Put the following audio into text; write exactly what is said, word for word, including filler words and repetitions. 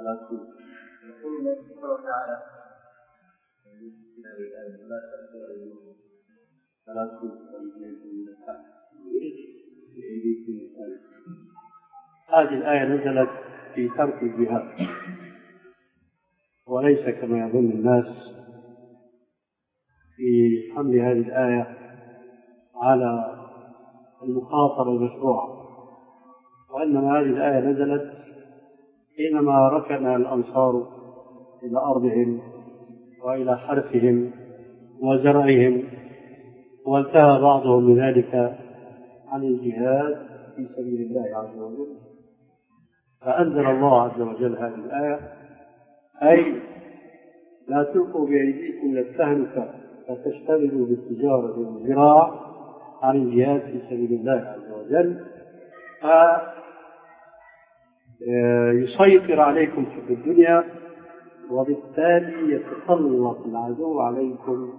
يقول الله سبحانه وتعالى هذه الآية نزلت في ترك الجهاد، وليس كما يظن الناس في حمل هذه الآية على المخاطرة المشروعة، وإنما هذه الآية نزلت حينما ركن الأنصار إلى أرضهم وإلى حرثهم وزرعهم، وانتهى بعضهم من ذلك عن الجهاد في سبيل الله عز وجل، فأنزل الله عز وجل هذه الآية: أي لا تلقوا بأيديكم إلى التهلكة فتشتغلوا بالتجارة والزراعة عن الجهاد في سبيل الله عز وجل، فيسيطر عليكم في الدنيا، وبالتالي يتسلط العدو عليكم